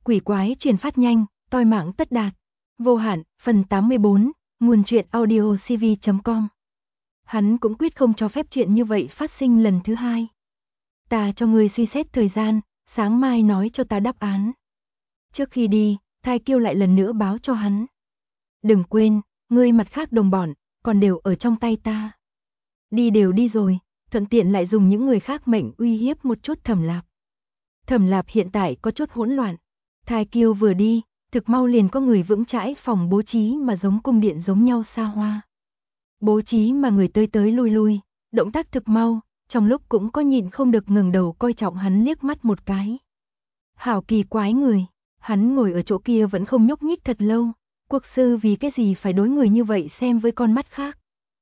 quỷ quái truyền phát nhanh, toi mạng tất đạt. Vô hạn, phần 84, nguồn truyện audio cv.com. Hắn cũng quyết không cho phép chuyện như vậy phát sinh lần thứ hai. Ta cho ngươi suy xét thời gian, sáng mai nói cho ta đáp án. Trước khi đi, Thai Kiêu lại lần nữa báo cho hắn. Đừng quên, ngươi mặt khác đồng bọn, còn đều ở trong tay ta. Đi đều đi rồi, thuận tiện lại dùng những người khác mệnh uy hiếp một chút Thẩm Lạp. Thẩm Lạp hiện tại có chút hỗn loạn. Thai Kiêu vừa đi, thực mau liền có người vững chãi phòng bố trí mà giống cung điện giống nhau xa hoa. Bố trí mà người tới tới lui lui, động tác thực mau, trong lúc cũng có nhịn không được ngẩng đầu coi trọng hắn liếc mắt một cái. Hảo kỳ quái người, hắn ngồi ở chỗ kia vẫn không nhúc nhích thật lâu, quốc sư vì cái gì phải đối người như vậy xem với con mắt khác.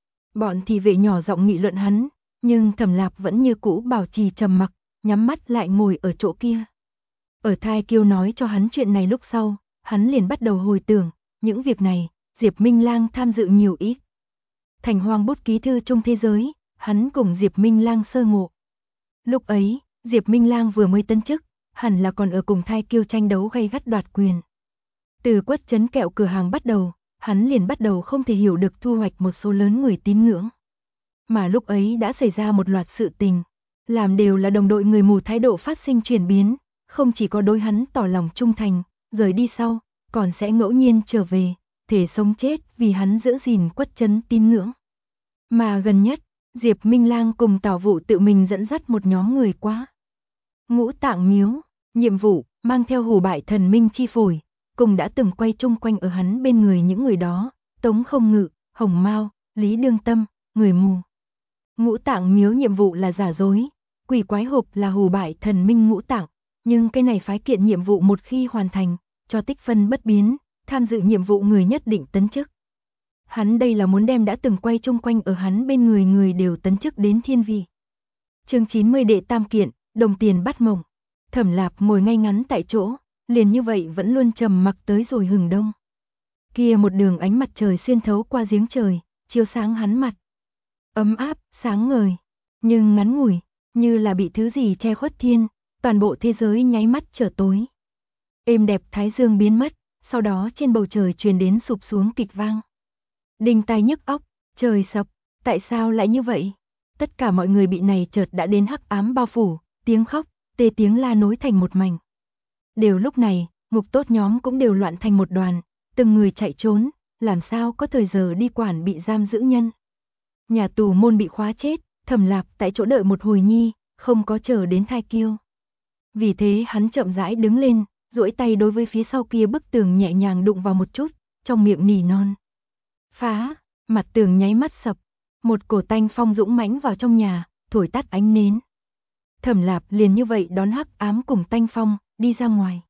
Bọn thị vệ nhỏ giọng nghị luận hắn, nhưng Thẩm Lạp vẫn như cũ bảo trì trầm mặc, nhắm mắt lại ngồi ở chỗ kia. Ở Thai Kiêu nói cho hắn chuyện này lúc sau, hắn liền bắt đầu hồi tưởng, những việc này, Diệp Minh Lang tham dự nhiều ít. Thành Hoang bút ký thư trong thế giới, hắn cùng Diệp Minh Lang sơ ngộ. Lúc ấy, Diệp Minh Lang vừa mới tân chức, hẳn là còn ở cùng Thai Kiêu tranh đấu gay gắt đoạt quyền. Từ Quất Trấn kẹo cửa hàng bắt đầu, hắn liền bắt đầu không thể hiểu được thu hoạch một số lớn người tín ngưỡng. Mà lúc ấy đã xảy ra một loạt sự tình, làm đều là đồng đội người mù thái độ phát sinh chuyển biến, không chỉ có đối hắn tỏ lòng trung thành, rời đi sau, còn sẽ ngẫu nhiên trở về, thể sống chết vì hắn giữ gìn Quất Trấn tín ngưỡng. Mà gần nhất, Diệp Minh Lang cùng Tào Vụ tự mình dẫn dắt một nhóm người qua Ngũ Tạng Miếu, nhiệm vụ mang theo hủ bại thần minh chi phổi, cùng đã từng quay chung quanh ở hắn bên người những người đó, Tống Không Ngự, Hồng Mao, Lý Đương Tâm, người mù. Ngũ Tạng Miếu nhiệm vụ là giả dối, quỷ quái hộp là hủ bại thần minh ngũ tạng, nhưng cái này phái kiện nhiệm vụ một khi hoàn thành, cho tích phân bất biến, tham dự nhiệm vụ người nhất định tấn chức. Hắn đây là muốn đem đã từng quay chung quanh ở hắn bên người người đều tấn chức đến thiên vị. Chương 90 đệ tam kiện, đồng tiền bắt mộng. Thẩm Lạp ngồi ngay ngắn tại chỗ, liền như vậy vẫn luôn trầm mặc tới rồi hừng đông. Kia một đường ánh mặt trời xuyên thấu qua giếng trời, chiếu sáng hắn mặt. Ấm áp, sáng ngời, nhưng ngắn ngủi, như là bị thứ gì che khuất thiên, toàn bộ thế giới nháy mắt trở tối. Êm đẹp thái dương biến mất, sau đó trên bầu trời truyền đến sụp xuống kịch vang. Đinh tai nhức óc, trời sập, tại sao lại như vậy? Tất cả mọi người bị này chợt đã đến hắc ám bao phủ, tiếng khóc, tê tiếng la nối thành một mảnh. Đều lúc này, ngục tốt nhóm cũng đều loạn thành một đoàn, từng người chạy trốn, làm sao có thời giờ đi quản bị giam giữ nhân. Nhà tù môn bị khóa chết, Thẩm Lạp tại chỗ đợi một hồi nhi, không có chờ đến Thai Kiêu. Vì thế hắn chậm rãi đứng lên, duỗi tay đối với phía sau kia bức tường nhẹ nhàng đụng vào một chút, trong miệng nỉ non. Phá, mặt tường nháy mắt sập, một cổ tanh phong dũng mãnh vào trong nhà, thổi tắt ánh nến. Thẩm Lạp liền như vậy đón hắc ám cùng tanh phong, đi ra ngoài.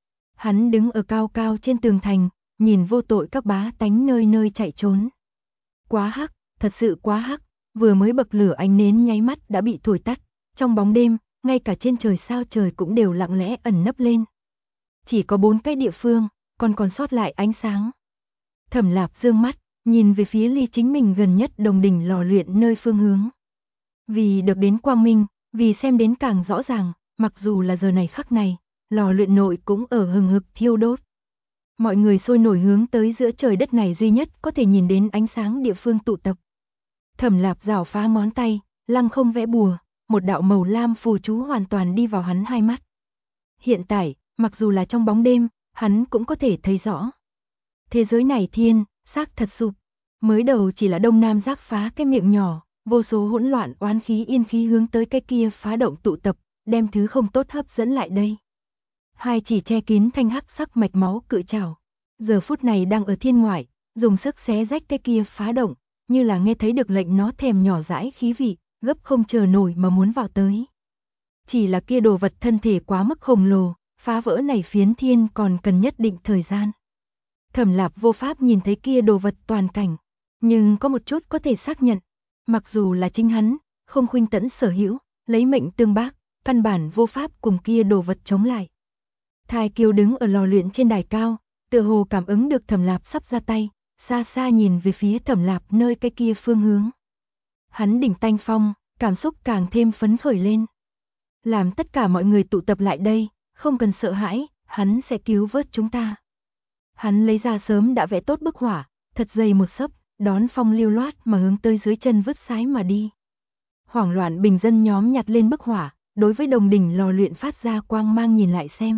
Hắn đứng ở cao cao trên tường thành, nhìn vô tội các bá tánh nơi nơi chạy trốn. Quá hắc, thật sự quá hắc, vừa mới bậc lửa ánh nến nháy mắt đã bị thổi tắt, trong bóng đêm, ngay cả trên trời sao trời cũng đều lặng lẽ ẩn nấp lên. Chỉ có 4 cái địa phương, còn sót lại ánh sáng. Thẩm Lạp dương mắt, nhìn về phía ly chính mình gần nhất đồng đỉnh lò luyện nơi phương hướng. Vì được đến quang minh, vì xem đến càng rõ ràng, mặc dù là giờ này khắc này, lò luyện nội cũng ở hừng hực thiêu đốt. Mọi người sôi nổi hướng tới giữa trời đất này duy nhất có thể nhìn đến ánh sáng địa phương tụ tập. Thẩm Lạp giảo phá ngón tay, lăng không vẽ bùa, một đạo màu lam phù chú hoàn toàn đi vào hắn hai mắt. Hiện tại, mặc dù là trong bóng đêm, hắn cũng có thể thấy rõ. Thế giới này thiên, xác thật sụp. Mới đầu chỉ là đông nam giác phá cái miệng nhỏ, vô số hỗn loạn oán khí yên khí hướng tới cái kia phá động tụ tập, đem thứ không tốt hấp dẫn lại đây. Hai chỉ che kín thanh hắc sắc mạch máu cự trảo, giờ phút này đang ở thiên ngoại, dùng sức xé rách cái kia phá động, như là nghe thấy được lệnh nó thèm nhỏ dãi khí vị, gấp không chờ nổi mà muốn vào tới. Chỉ là kia đồ vật thân thể quá mức khổng lồ, phá vỡ này phiến thiên còn cần nhất định thời gian. Thẩm Lạp vô pháp nhìn thấy kia đồ vật toàn cảnh, nhưng có một chút có thể xác nhận, mặc dù là chính hắn, không khuynh tẫn sở hữu, lấy mệnh tương bác, căn bản vô pháp cùng kia đồ vật chống lại. Thai Kiêu đứng ở lò luyện trên đài cao, tựa hồ cảm ứng được Thẩm Lạp sắp ra tay, xa xa nhìn về phía Thẩm Lạp nơi cái kia phương hướng. Hắn đỉnh tanh phong, cảm xúc càng thêm phấn khởi lên. Làm tất cả mọi người tụ tập lại đây, không cần sợ hãi, hắn sẽ cứu vớt chúng ta. Hắn lấy ra sớm đã vẽ tốt bức họa, thật dày một xấp, đón phong lưu loát mà hướng tới dưới chân vứt sái mà đi. Hoảng loạn bình dân nhóm nhặt lên bức họa, đối với đồng đỉnh lò luyện phát ra quang mang nhìn lại xem.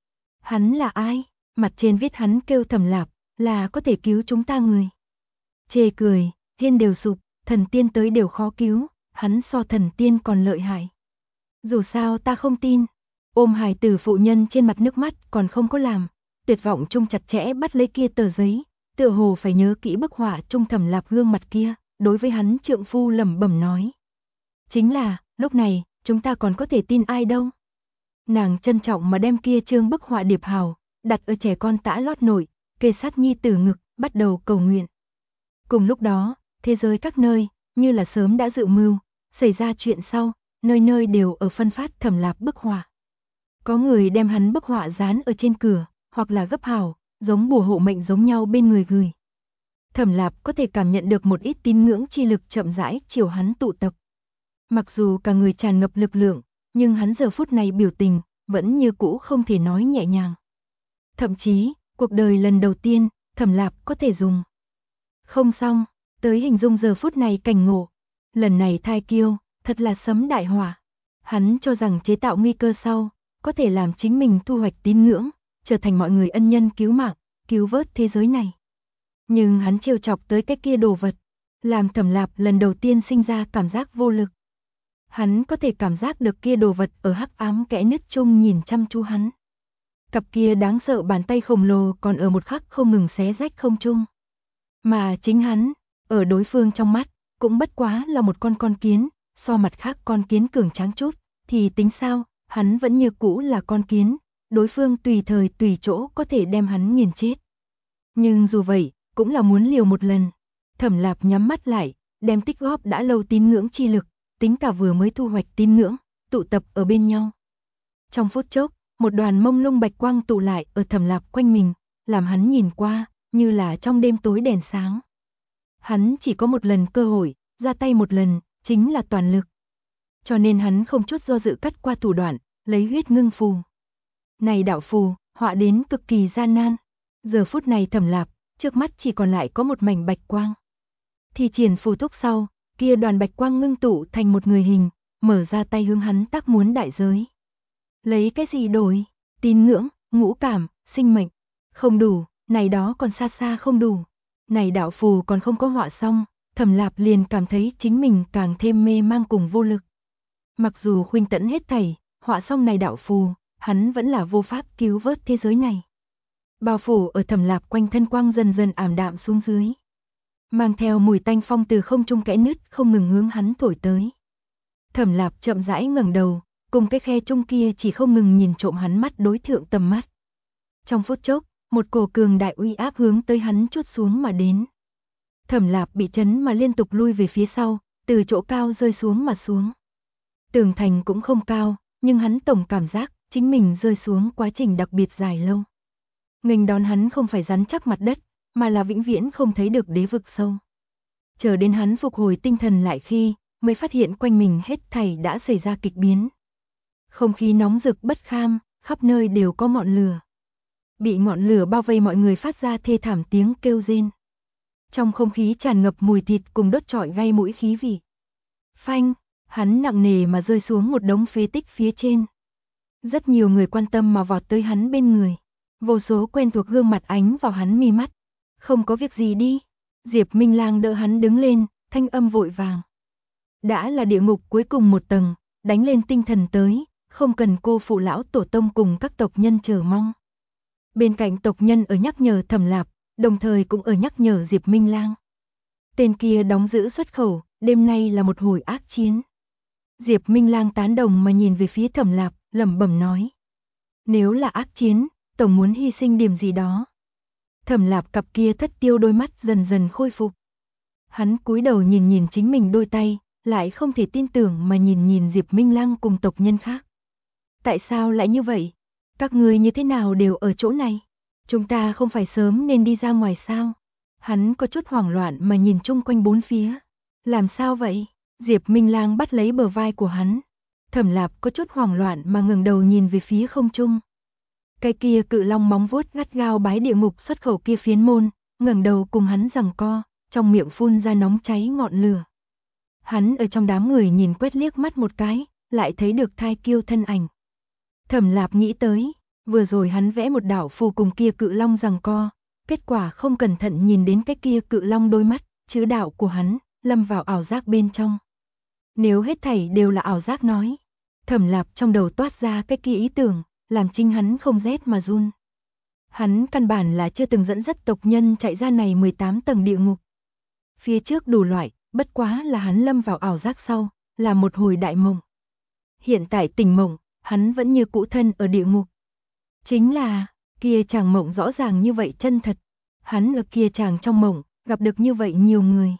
Hắn là ai? Mặt trên viết hắn kêu Thẩm Lạp, là có thể cứu chúng ta người. Chê cười, thiên đều sụp, thần tiên tới đều khó cứu, hắn so thần tiên còn lợi hại. Dù sao ta không tin. Ôm hài tử phụ nhân trên mặt nước mắt còn không có làm, tuyệt vọng chung chặt chẽ bắt lấy kia tờ giấy, tựa hồ phải nhớ kỹ bức họa chung Thẩm Lạp gương mặt kia, đối với hắn trượng phu lẩm bẩm nói. Chính là, lúc này, chúng ta còn có thể tin ai đâu. Nàng trân trọng mà đem kia trương bức họa điệp hào, đặt ở trẻ con tã lót nổi, kề sát nhi tử ngực, bắt đầu cầu nguyện. Cùng lúc đó, thế giới các nơi, như là sớm đã dự mưu, xảy ra chuyện sau, nơi nơi đều ở phân phát Thẩm Lạp bức họa. Có người đem hắn bức họa dán ở trên cửa, hoặc là gấp hào, giống bùa hộ mệnh giống nhau bên người gửi. Thẩm Lạp có thể cảm nhận được một ít tín ngưỡng chi lực chậm rãi chiều hắn tụ tập. Mặc dù cả người tràn ngập lực lượng, nhưng hắn giờ phút này biểu tình, vẫn như cũ không thể nói nhẹ nhàng. Thậm chí, cuộc đời lần đầu tiên, Thẩm Lạp có thể dùng. Không xong, tới hình dung giờ phút này cảnh ngộ. Lần này thai kiêu, thật là sấm đại hỏa. Hắn cho rằng chế tạo nguy cơ sau, có thể làm chính mình thu hoạch tín ngưỡng, trở thành mọi người ân nhân cứu mạng, cứu vớt thế giới này. Nhưng hắn trêu chọc tới cái kia đồ vật, làm Thẩm Lạp lần đầu tiên sinh ra cảm giác vô lực. Hắn có thể cảm giác được kia đồ vật ở hắc ám kẽ nứt chung nhìn chăm chú hắn. Cặp kia đáng sợ bàn tay khổng lồ còn ở một khắc không ngừng xé rách không trung. Mà chính hắn, ở đối phương trong mắt, cũng bất quá là một con kiến, so mặt khác con kiến cường tráng chút, thì tính sao, hắn vẫn như cũ là con kiến, đối phương tùy thời tùy chỗ có thể đem hắn nghiền chết. Nhưng dù vậy, cũng là muốn liều một lần. Thẩm Lạp nhắm mắt lại, đem tích góp đã lâu tín ngưỡng chi lực, tính cả vừa mới thu hoạch tín ngưỡng, tụ tập ở bên nhau. Trong phút chốc, một đoàn mông lung bạch quang tụ lại ở Thẩm Lạp quanh mình, làm hắn nhìn qua, như là trong đêm tối đèn sáng. Hắn chỉ có một lần cơ hội, ra tay một lần, chính là toàn lực. Cho nên hắn không chút do dự cắt qua thủ đoạn, lấy huyết ngưng phù. Này đạo phù, họa đến cực kỳ gian nan. Giờ phút này Thẩm Lạp, trước mắt chỉ còn lại có một mảnh bạch quang. Thì triển phù thúc sau, kia đoàn bạch quang ngưng tụ thành một người hình, mở ra tay hướng hắn tác muốn đại giới. Lấy cái gì đổi? Tín ngưỡng, ngũ cảm, sinh mệnh. Không đủ, này đó còn xa xa không đủ. Này đạo phù còn không có họa xong, Thẩm Lạp liền cảm thấy chính mình càng thêm mê mang cùng vô lực. Mặc dù khuynh tẫn hết thảy, họa xong này đạo phù, hắn vẫn là vô pháp cứu vớt thế giới này. Bao phủ ở Thẩm Lạp quanh thân quang dần dần ảm đạm xuống dưới. Mang theo mùi tanh phong từ không trung kẽ nứt không ngừng hướng hắn thổi tới. Thẩm Lạp chậm rãi ngẩng đầu, cùng cái khe trung kia chỉ không ngừng nhìn trộm hắn mắt đối thượng tầm mắt. Trong phút chốc, một cổ cường đại uy áp hướng tới hắn trút xuống mà đến. Thẩm Lạp bị chấn mà liên tục lui về phía sau, từ chỗ cao rơi xuống mà xuống. Tường thành cũng không cao, nhưng hắn tổng cảm giác chính mình rơi xuống quá trình đặc biệt dài lâu. Nghênh đón hắn không phải rắn chắc mặt đất, mà là vĩnh viễn không thấy được đế vực sâu. Chờ đến hắn phục hồi tinh thần lại khi, mới phát hiện quanh mình hết thảy đã xảy ra kịch biến. Không khí nóng rực bất kham, khắp nơi đều có ngọn lửa. Bị ngọn lửa bao vây mọi người phát ra thê thảm tiếng kêu rên. Trong không khí tràn ngập mùi thịt cùng đốt trọi gây mũi khí vị. Phanh, hắn nặng nề mà rơi xuống một đống phế tích phía trên. Rất nhiều người quan tâm mà vọt tới hắn bên người. Vô số quen thuộc gương mặt ánh vào hắn mi mắt. Không có việc gì đi. Diệp Minh Lang đỡ hắn đứng lên, thanh âm vội vàng. Đã là địa ngục cuối cùng một tầng, đánh lên tinh thần tới, không cần cô phụ lão tổ tông cùng các tộc nhân chờ mong. Bên cạnh tộc nhân ở nhắc nhở Thẩm Lạp, đồng thời cũng ở nhắc nhở Diệp Minh Lang. Tên kia đóng giữ xuất khẩu, đêm nay là một hồi ác chiến. Diệp Minh Lang tán đồng mà nhìn về phía Thẩm Lạp, lẩm bẩm nói. Nếu là ác chiến, tổng muốn hy sinh điểm gì đó. Thẩm Lạp cặp kia thất tiêu đôi mắt dần dần khôi phục. Hắn cúi đầu nhìn nhìn chính mình đôi tay, lại không thể tin tưởng mà nhìn nhìn Diệp Minh Lang cùng tộc nhân khác. Tại sao lại như vậy? Các người như thế nào đều ở chỗ này? Chúng ta không phải sớm nên đi ra ngoài sao? Hắn có chút hoảng loạn mà nhìn chung quanh bốn phía. Làm sao vậy? Diệp Minh Lang bắt lấy bờ vai của hắn. Thẩm Lạp có chút hoảng loạn mà ngẩng đầu nhìn về phía không trung. Cái kia cự long móng vuốt gắt gao bái địa ngục xuất khẩu kia phiến môn, ngẩng đầu cùng hắn giằng co, trong miệng phun ra nóng cháy ngọn lửa. Hắn ở trong đám người nhìn quét liếc mắt một cái, lại thấy được Thai Kiêu thân ảnh. Thẩm Lạp nghĩ tới, vừa rồi hắn vẽ một đạo phù cùng kia cự long giằng co, kết quả không cẩn thận nhìn đến cái kia cự long đôi mắt, chữ đạo của hắn lâm vào ảo giác bên trong. Nếu hết thảy đều là ảo giác nói, Thẩm Lạp trong đầu toát ra cái kia ý tưởng, làm chính hắn không rét mà run. Hắn căn bản là chưa từng dẫn dắt tộc nhân chạy ra này 18 tầng địa ngục. Phía trước đủ loại, bất quá là hắn lâm vào ảo giác sau, là một hồi đại mộng. Hiện tại tỉnh mộng, hắn vẫn như cũ thân ở địa ngục. Chính là, kia chàng mộng rõ ràng như vậy chân thật. Hắn ở kia chàng trong mộng, gặp được như vậy nhiều người.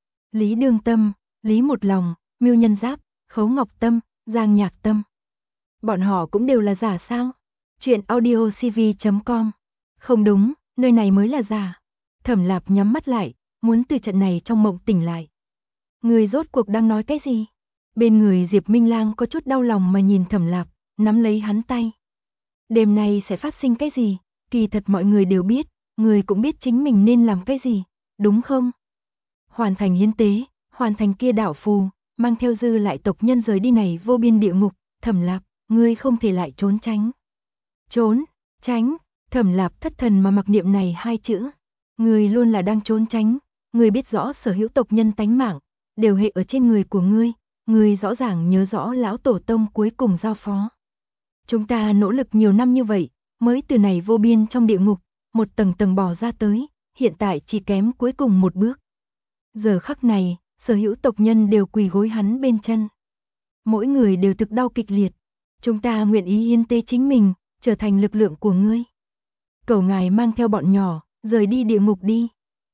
Lý Đương Tâm, Lý Một Lòng, Mưu Nhân Giáp, Khấu Ngọc Tâm, Giang Nhạc Tâm. Bọn họ cũng đều là giả sao? Chuyện audiocv.com. Không đúng, nơi này mới là giả. Thẩm Lạp nhắm mắt lại, muốn từ trận này trong mộng tỉnh lại. Người rốt cuộc đang nói cái gì? Bên người Diệp Minh Lang có chút đau lòng mà nhìn Thẩm Lạp, nắm lấy hắn tay. Đêm nay sẽ phát sinh cái gì? Kỳ thật mọi người đều biết, người cũng biết chính mình nên làm cái gì, đúng không? Hoàn thành hiến tế, hoàn thành kia đạo phù, mang theo dư lại tộc nhân rời đi này vô biên địa ngục. Thẩm Lạp, ngươi không thể lại trốn tránh. Trốn, tránh, Thẩm Lạp thất thần mà mặc niệm này hai chữ. Ngươi luôn là đang trốn tránh, ngươi biết rõ sở hữu tộc nhân tánh mạng, đều hệ ở trên người của ngươi rõ ràng nhớ rõ lão tổ tông cuối cùng giao phó. Chúng ta nỗ lực nhiều năm như vậy, mới từ này vô biên trong địa ngục, một tầng tầng bò ra tới, hiện tại chỉ kém cuối cùng một bước. Giờ khắc này, sở hữu tộc nhân đều quỳ gối hắn bên chân. Mỗi người đều thực đau kịch liệt. Chúng ta nguyện ý hiến tế chính mình, trở thành lực lượng của ngươi. Cầu ngài mang theo bọn nhỏ, rời đi địa ngục đi.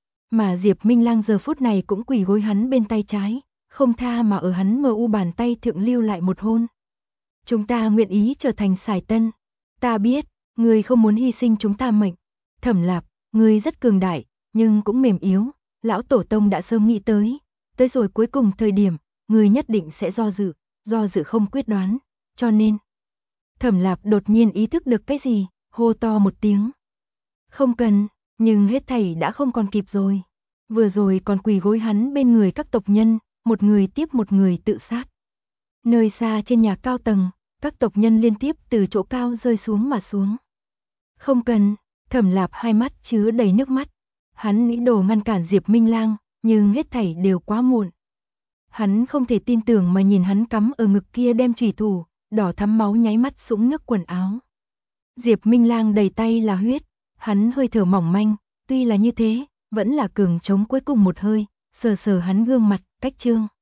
Mà Diệp Minh Lang giờ phút này cũng quỳ gối hắn bên tay trái, không tha mà ở hắn mờ u bàn tay thượng lưu lại một hôn. Chúng ta nguyện ý trở thành Sải Tân. Ta biết, ngươi không muốn hy sinh chúng ta mệnh. Thẩm Lạp, ngươi rất cường đại, nhưng cũng mềm yếu. Lão tổ tông đã sớm nghĩ tới rồi cuối cùng thời điểm, ngươi nhất định sẽ do dự không quyết đoán, cho nên. Thẩm Lạp đột nhiên ý thức được cái gì, hô to một tiếng. Không cần, nhưng hết thảy đã không còn kịp rồi. Vừa rồi còn quỳ gối hắn bên người các tộc nhân, một người tiếp một người tự sát. Nơi xa trên nhà cao tầng, các tộc nhân liên tiếp từ chỗ cao rơi xuống mà xuống. Không cần, Thẩm Lạp hai mắt chứa đầy nước mắt. Hắn nghĩ đồ ngăn cản Diệp Minh Lang, nhưng hết thảy đều quá muộn. Hắn không thể tin tưởng mà nhìn hắn cắm ở ngực kia đem chủy thủ, đỏ thắm máu nháy mắt sũng nước quần áo. Diệp Minh Lang đầy tay là huyết, hắn hơi thở mỏng manh, tuy là như thế, vẫn là cường chống cuối cùng một hơi, sờ sờ hắn gương mặt, cách trương.